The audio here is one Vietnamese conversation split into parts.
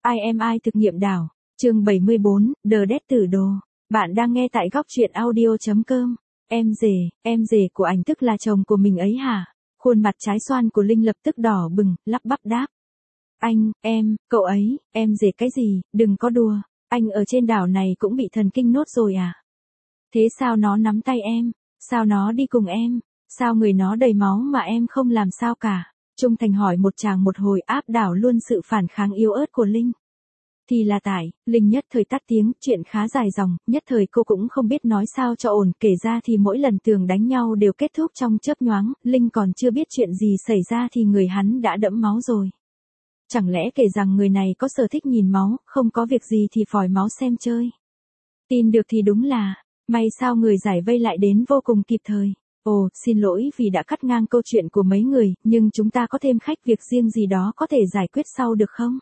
IMI thực nghiệm đảo. Chương 74, The Death Tử Đồ. Bạn đang nghe tại góc truyện audio.com. Em rể của anh tức là chồng của mình ấy hả? Khuôn mặt trái xoan của Linh lập tức đỏ bừng, lắp bắp đáp. Cậu ấy, em rể cái gì, đừng có đùa. Anh ở trên đảo này cũng bị thần kinh nốt rồi à? Thế sao nó nắm tay em? Sao nó đi cùng em? Sao người nó đầy máu mà em không làm sao cả? Trung Thành hỏi một chàng một hồi, áp đảo luôn sự phản kháng yếu ớt của Linh. Thì là tại, Linh nhất thời tắt tiếng, chuyện khá dài dòng, nhất thời cô cũng không biết nói sao cho ổn, kể ra thì mỗi lần tường đánh nhau đều kết thúc trong chớp nhoáng, Linh còn chưa biết chuyện gì xảy ra thì người hắn đã đẫm máu rồi. Chẳng lẽ kể rằng người này có sở thích nhìn máu, không có việc gì thì phòi máu xem chơi. Tin được thì đúng là, may sao người giải vây lại đến vô cùng kịp thời. Ồ, xin lỗi vì đã cắt ngang câu chuyện của mấy người, nhưng chúng ta có thêm khách, việc riêng gì đó có thể giải quyết sau được không?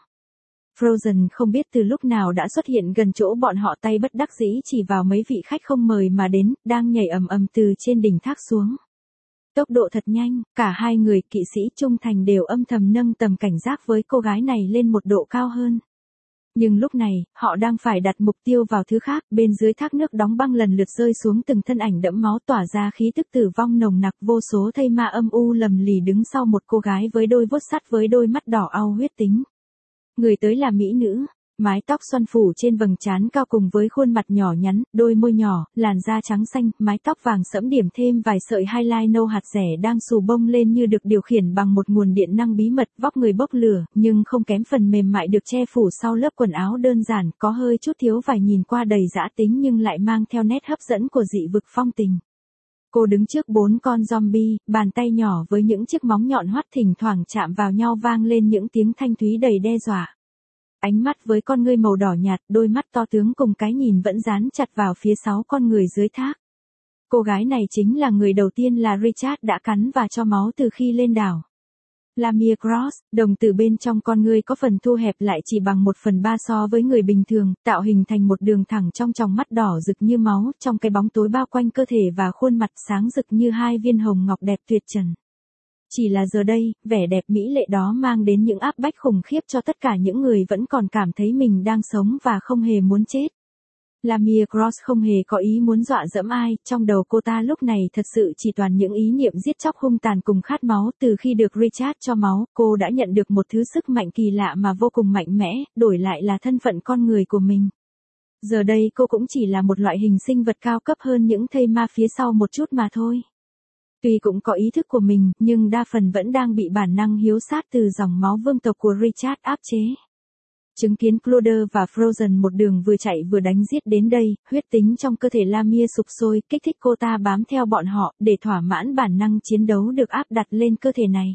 Frozen không biết từ lúc nào đã xuất hiện gần chỗ bọn họ, tay bất đắc dĩ chỉ vào mấy vị khách không mời mà đến, đang nhảy ầm ầm từ trên đỉnh thác xuống. Tốc độ thật nhanh, cả hai người kỵ sĩ Trung Thành đều âm thầm nâng tầm cảnh giác với cô gái này lên một độ cao hơn. Nhưng lúc này, họ đang phải đặt mục tiêu vào thứ khác, bên dưới thác nước đóng băng lần lượt rơi xuống từng thân ảnh đẫm máu tỏa ra khí tức tử vong nồng nặc, vô số thây ma âm u lầm lì đứng sau một cô gái với đôi vuốt sắt với đôi mắt đỏ au huyết tính. Người tới là mỹ nữ, mái tóc xoăn phủ trên vầng trán cao cùng với khuôn mặt nhỏ nhắn, đôi môi nhỏ, làn da trắng xanh, mái tóc vàng sẫm điểm thêm vài sợi highlight nâu hạt rẻ đang xù bông lên như được điều khiển bằng một nguồn điện năng bí mật, vóc người bốc lửa, nhưng không kém phần mềm mại được che phủ sau lớp quần áo đơn giản, có hơi chút thiếu vải, nhìn qua đầy dã tính nhưng lại mang theo nét hấp dẫn của dị vực phong tình. Cô đứng trước 4 con zombie, bàn tay nhỏ với những chiếc móng nhọn hoắt thỉnh thoảng chạm vào nhau vang lên những tiếng thanh thúy đầy đe dọa. Ánh mắt với con ngươi màu đỏ nhạt, đôi mắt to tướng cùng cái nhìn vẫn dán chặt vào phía 6 con người dưới thác. Cô gái này chính là người đầu tiên là Richard đã cắn và cho máu từ khi lên đảo. Lamia Cross, đồng tử bên trong con ngươi có phần thu hẹp lại chỉ bằng 1/3 so với người bình thường, tạo hình thành một đường thẳng trong tròng mắt đỏ rực như máu, trong cái bóng tối bao quanh cơ thể và khuôn mặt sáng rực như hai viên hồng ngọc đẹp tuyệt trần. Chỉ là giờ đây, vẻ đẹp mỹ lệ đó mang đến những áp bách khủng khiếp cho tất cả những người vẫn còn cảm thấy mình đang sống và không hề muốn chết. Lamia Cross không hề có ý muốn dọa dẫm ai, trong đầu cô ta lúc này thật sự chỉ toàn những ý niệm giết chóc hung tàn cùng khát máu. Từ khi được Richard cho máu, cô đã nhận được một thứ sức mạnh kỳ lạ mà vô cùng mạnh mẽ, đổi lại là thân phận con người của mình. Giờ đây cô cũng chỉ là một loại hình sinh vật cao cấp hơn những thây ma phía sau một chút mà thôi. Tuy cũng có ý thức của mình, nhưng đa phần vẫn đang bị bản năng hiếu sát từ dòng máu vương tộc của Richard áp chế. Chứng kiến Cloder và Frozen một đường vừa chạy vừa đánh giết đến đây, huyết tính trong cơ thể Lamia sục sôi, kích thích cô ta bám theo bọn họ, để thỏa mãn bản năng chiến đấu được áp đặt lên cơ thể này.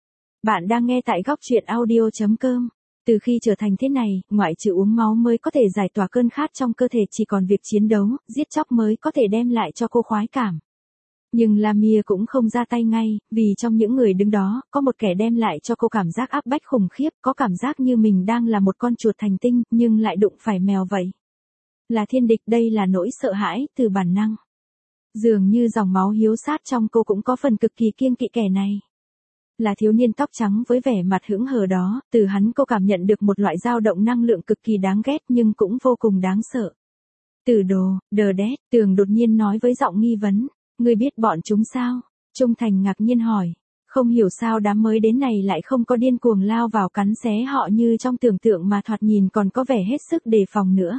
Bạn đang nghe tại góc truyện audio.com. Từ khi trở thành thế này, ngoại trừ uống máu mới có thể giải tỏa cơn khát trong cơ thể, chỉ còn việc chiến đấu, giết chóc mới có thể đem lại cho cô khoái cảm. Nhưng Lamia cũng không ra tay ngay, vì trong những người đứng đó, có một kẻ đem lại cho cô cảm giác áp bách khủng khiếp, có cảm giác như mình đang là một con chuột thành tinh, nhưng lại đụng phải mèo vậy. Là thiên địch, đây là nỗi sợ hãi, từ bản năng. Dường như dòng máu hiếu sát trong cô cũng có phần cực kỳ kiêng kỵ kẻ này. Là thiếu niên tóc trắng với vẻ mặt hững hờ đó, từ hắn cô cảm nhận được một loại dao động năng lượng cực kỳ đáng ghét nhưng cũng vô cùng đáng sợ. Tử đồ, The Death, Tường đột nhiên nói với giọng nghi vấn. Ngươi biết bọn chúng sao? Trung Thành ngạc nhiên hỏi. Không hiểu sao đám mới đến này lại không có điên cuồng lao vào cắn xé họ như trong tưởng tượng mà thoạt nhìn còn có vẻ hết sức đề phòng nữa.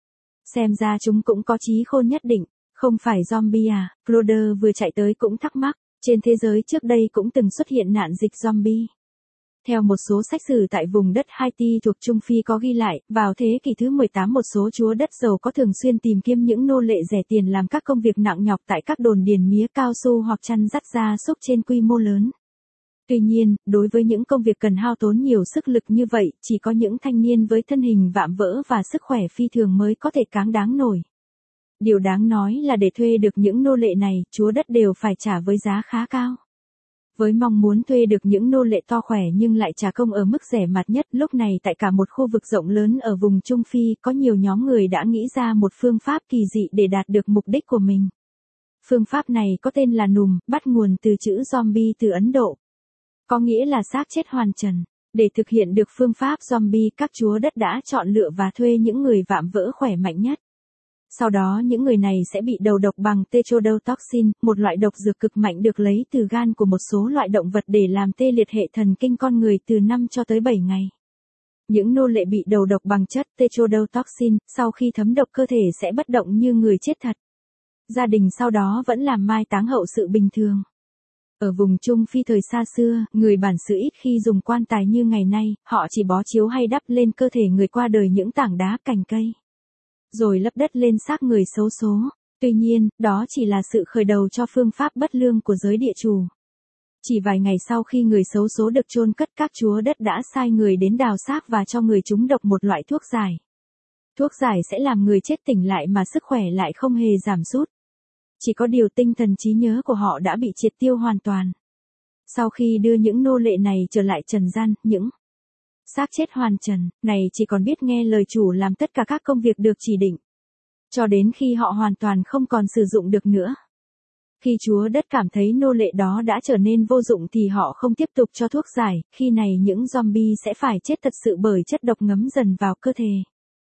Xem ra chúng cũng có trí khôn nhất định, không phải zombie à? Cloder vừa chạy tới cũng thắc mắc, trên thế giới trước đây cũng từng xuất hiện nạn dịch zombie. Theo một số sách sử tại vùng đất Haiti thuộc Trung Phi có ghi lại, vào thế kỷ thứ 18 một số chúa đất giàu có thường xuyên tìm kiếm những nô lệ rẻ tiền làm các công việc nặng nhọc tại các đồn điền mía cao su hoặc chăn dắt gia súc trên quy mô lớn. Tuy nhiên, đối với những công việc cần hao tốn nhiều sức lực như vậy, chỉ có những thanh niên với thân hình vạm vỡ và sức khỏe phi thường mới có thể cáng đáng nổi. Điều đáng nói là để thuê được những nô lệ này, chúa đất đều phải trả với giá khá cao. Với mong muốn thuê được những nô lệ to khỏe nhưng lại trả công ở mức rẻ mạt nhất, lúc này tại cả một khu vực rộng lớn ở vùng Trung Phi, có nhiều nhóm người đã nghĩ ra một phương pháp kỳ dị để đạt được mục đích của mình. Phương pháp này có tên là nùm, bắt nguồn từ chữ zombie từ Ấn Độ. Có nghĩa là xác chết hoàn trần. Để thực hiện được phương pháp zombie, các chúa đất đã chọn lựa và thuê những người vạm vỡ khỏe mạnh nhất. Sau đó những người này sẽ bị đầu độc bằng tetrodotoxin, một loại độc dược cực mạnh được lấy từ gan của một số loại động vật để làm tê liệt hệ thần kinh con người từ 5 cho tới 7 ngày. Những nô lệ bị đầu độc bằng chất tetrodotoxin, sau khi thấm độc cơ thể sẽ bất động như người chết thật. Gia đình sau đó vẫn làm mai táng hậu sự bình thường. Ở vùng Trung Phi thời xa xưa, người bản xứ ít khi dùng quan tài như ngày nay, họ chỉ bó chiếu hay đắp lên cơ thể người qua đời những tảng đá cành cây, rồi lấp đất lên xác người xấu số. Tuy nhiên, đó chỉ là sự khởi đầu cho phương pháp bất lương của giới địa chủ. Chỉ vài ngày sau khi người xấu số được chôn cất, các chúa đất đã sai người đến đào xác và cho người chúng độc một loại thuốc giải. Thuốc giải sẽ làm người chết tỉnh lại mà sức khỏe lại không hề giảm sút. Chỉ có điều tinh thần trí nhớ của họ đã bị triệt tiêu hoàn toàn. Sau khi đưa những nô lệ này trở lại trần gian, những xác chết hoàn trần này chỉ còn biết nghe lời chủ làm tất cả các công việc được chỉ định, cho đến khi họ hoàn toàn không còn sử dụng được nữa. Khi chúa đất cảm thấy nô lệ đó đã trở nên vô dụng thì họ không tiếp tục cho thuốc giải, khi này những zombie sẽ phải chết thật sự bởi chất độc ngấm dần vào cơ thể.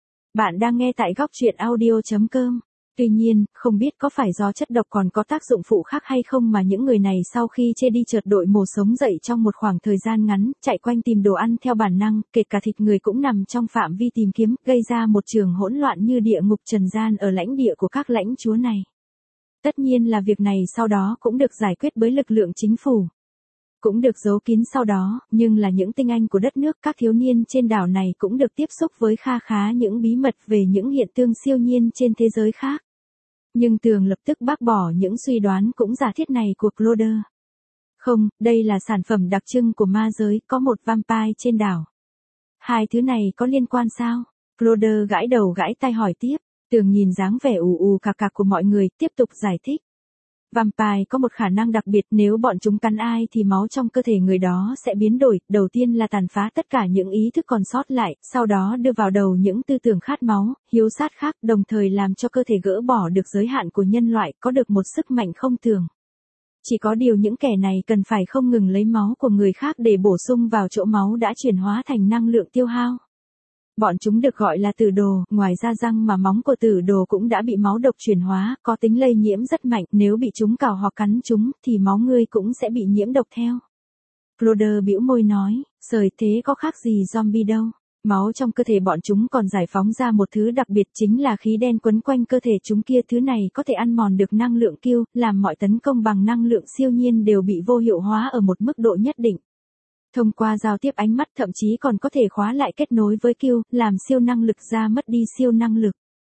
Bạn đang nghe tại góc truyện audio.com. Tuy nhiên, không biết có phải do chất độc còn có tác dụng phụ khác hay không mà những người này sau khi chê đi chợt đội mồ sống dậy trong một khoảng thời gian ngắn, chạy quanh tìm đồ ăn theo bản năng, kể cả thịt người cũng nằm trong phạm vi tìm kiếm, gây ra một trường hỗn loạn như địa ngục trần gian ở lãnh địa của các lãnh chúa này. Tất nhiên là việc này sau đó cũng được giải quyết bởi lực lượng chính phủ. Cũng được giấu kín sau đó, nhưng là những tinh anh của đất nước, các thiếu niên trên đảo này cũng được tiếp xúc với kha khá những bí mật về những hiện tượng siêu nhiên trên thế giới khác. Nhưng Tường lập tức bác bỏ những suy đoán cũng giả thiết này của Cloder. Không, đây là sản phẩm đặc trưng của ma giới, có một vampire trên đảo. Hai thứ này có liên quan sao? Cloder gãi đầu gãi tai hỏi tiếp. Tường nhìn dáng vẻ ù ù cạc cạc của mọi người, tiếp tục giải thích. Vampire có một khả năng đặc biệt, nếu bọn chúng cắn ai thì máu trong cơ thể người đó sẽ biến đổi, đầu tiên là tàn phá tất cả những ý thức còn sót lại, sau đó đưa vào đầu những tư tưởng khát máu, hiếu sát khác, đồng thời làm cho cơ thể gỡ bỏ được giới hạn của nhân loại, có được một sức mạnh không tưởng. Chỉ có điều những kẻ này cần phải không ngừng lấy máu của người khác để bổ sung vào chỗ máu đã chuyển hóa thành năng lượng tiêu hao. Bọn chúng được gọi là tử đồ, ngoài ra răng mà móng của tử đồ cũng đã bị máu độc chuyển hóa, có tính lây nhiễm rất mạnh, nếu bị chúng cào hoặc cắn chúng, thì máu ngươi cũng sẽ bị nhiễm độc theo. Cloder bĩu môi nói, sời thế có khác gì zombie đâu. Máu trong cơ thể bọn chúng còn giải phóng ra một thứ đặc biệt, chính là khí đen quấn quanh cơ thể chúng kia, thứ này có thể ăn mòn được năng lượng Q, làm mọi tấn công bằng năng lượng siêu nhiên đều bị vô hiệu hóa ở một mức độ nhất định. Thông qua giao tiếp ánh mắt thậm chí còn có thể khóa lại kết nối với Q, làm siêu năng lực ra mất đi siêu năng lực.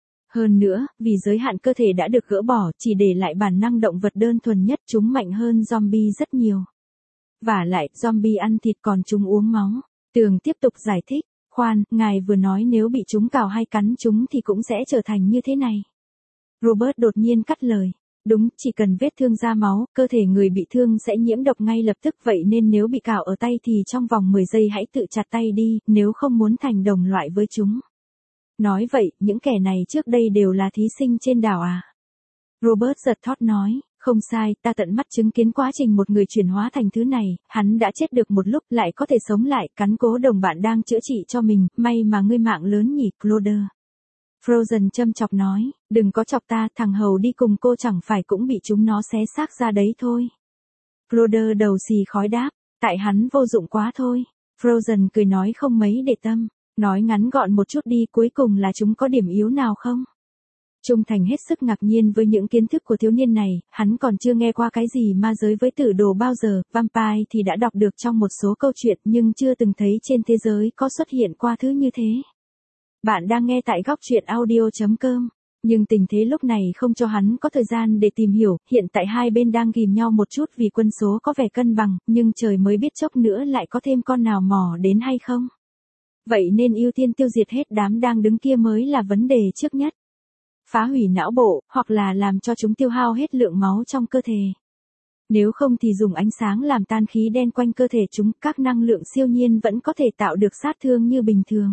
Hơn nữa, vì giới hạn cơ thể đã được gỡ bỏ, chỉ để lại bản năng động vật đơn thuần nhất, chúng mạnh hơn zombie rất nhiều. Vả lại, zombie ăn thịt còn chúng uống máu. Tường tiếp tục giải thích, khoan, ngài vừa nói nếu bị chúng cào hay cắn chúng thì cũng sẽ trở thành như thế này. Robert đột nhiên cắt lời. Đúng, chỉ cần vết thương ra máu, cơ thể người bị thương sẽ nhiễm độc ngay lập tức, vậy nên nếu bị cào ở tay thì trong vòng 10 giây hãy tự chặt tay đi, nếu không muốn thành đồng loại với chúng. Nói vậy, những kẻ này trước đây đều là thí sinh trên đảo à? Robert giật thót nói, không sai, ta tận mắt chứng kiến quá trình một người chuyển hóa thành thứ này, hắn đã chết được một lúc lại có thể sống lại, cắn cố đồng bạn đang chữa trị cho mình, may mà ngươi mạng lớn nhỉ, Cloder. Frozen châm chọc nói, đừng có chọc ta, thằng hầu đi cùng cô chẳng phải cũng bị chúng nó xé xác ra đấy thôi. Cloder đầu xì khói đáp, tại hắn vô dụng quá thôi. Frozen cười nói không mấy để tâm, nói ngắn gọn một chút đi, cuối cùng là chúng có điểm yếu nào không? Trung Thành hết sức ngạc nhiên với những kiến thức của thiếu niên này, hắn còn chưa nghe qua cái gì ma giới với tử đồ bao giờ, vampire thì đã đọc được trong một số câu chuyện nhưng chưa từng thấy trên thế giới có xuất hiện qua thứ như thế. Bạn đang nghe tại góc truyện audio.com, nhưng tình thế lúc này không cho hắn có thời gian để tìm hiểu, hiện tại hai bên đang ghìm nhau một chút vì quân số có vẻ cân bằng, nhưng trời mới biết chốc nữa lại có thêm con nào mò đến hay không. Vậy nên ưu tiên tiêu diệt hết đám đang đứng kia mới là vấn đề trước nhất. Phá hủy não bộ, hoặc là làm cho chúng tiêu hao hết lượng máu trong cơ thể. Nếu không thì dùng ánh sáng làm tan khí đen quanh cơ thể chúng, các năng lượng siêu nhiên vẫn có thể tạo được sát thương như bình thường.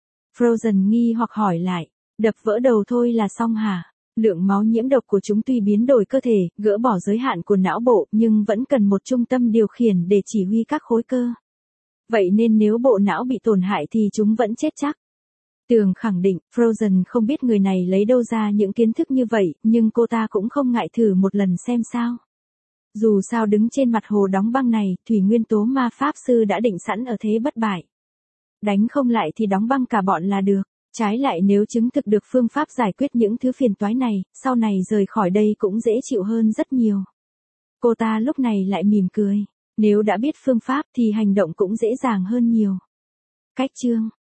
Frozen nghi hoặc hỏi lại, đập vỡ đầu thôi là xong hả? Lượng máu nhiễm độc của chúng tuy biến đổi cơ thể, gỡ bỏ giới hạn của não bộ, nhưng vẫn cần một trung tâm điều khiển để chỉ huy các khối cơ. Vậy nên nếu bộ não bị tổn hại thì chúng vẫn chết chắc. Tường khẳng định, Frozen không biết người này lấy đâu ra những kiến thức như vậy, nhưng cô ta cũng không ngại thử một lần xem sao. Dù sao đứng trên mặt hồ đóng băng này, thủy nguyên tố ma pháp sư đã định sẵn ở thế bất bại. Đánh không lại thì đóng băng cả bọn là được. Trái lại nếu chứng thực được phương pháp giải quyết những thứ phiền toái này, sau này rời khỏi đây cũng dễ chịu hơn rất nhiều. Cô ta lúc này lại mỉm cười. Nếu đã biết phương pháp thì hành động cũng dễ dàng hơn nhiều. Cách chương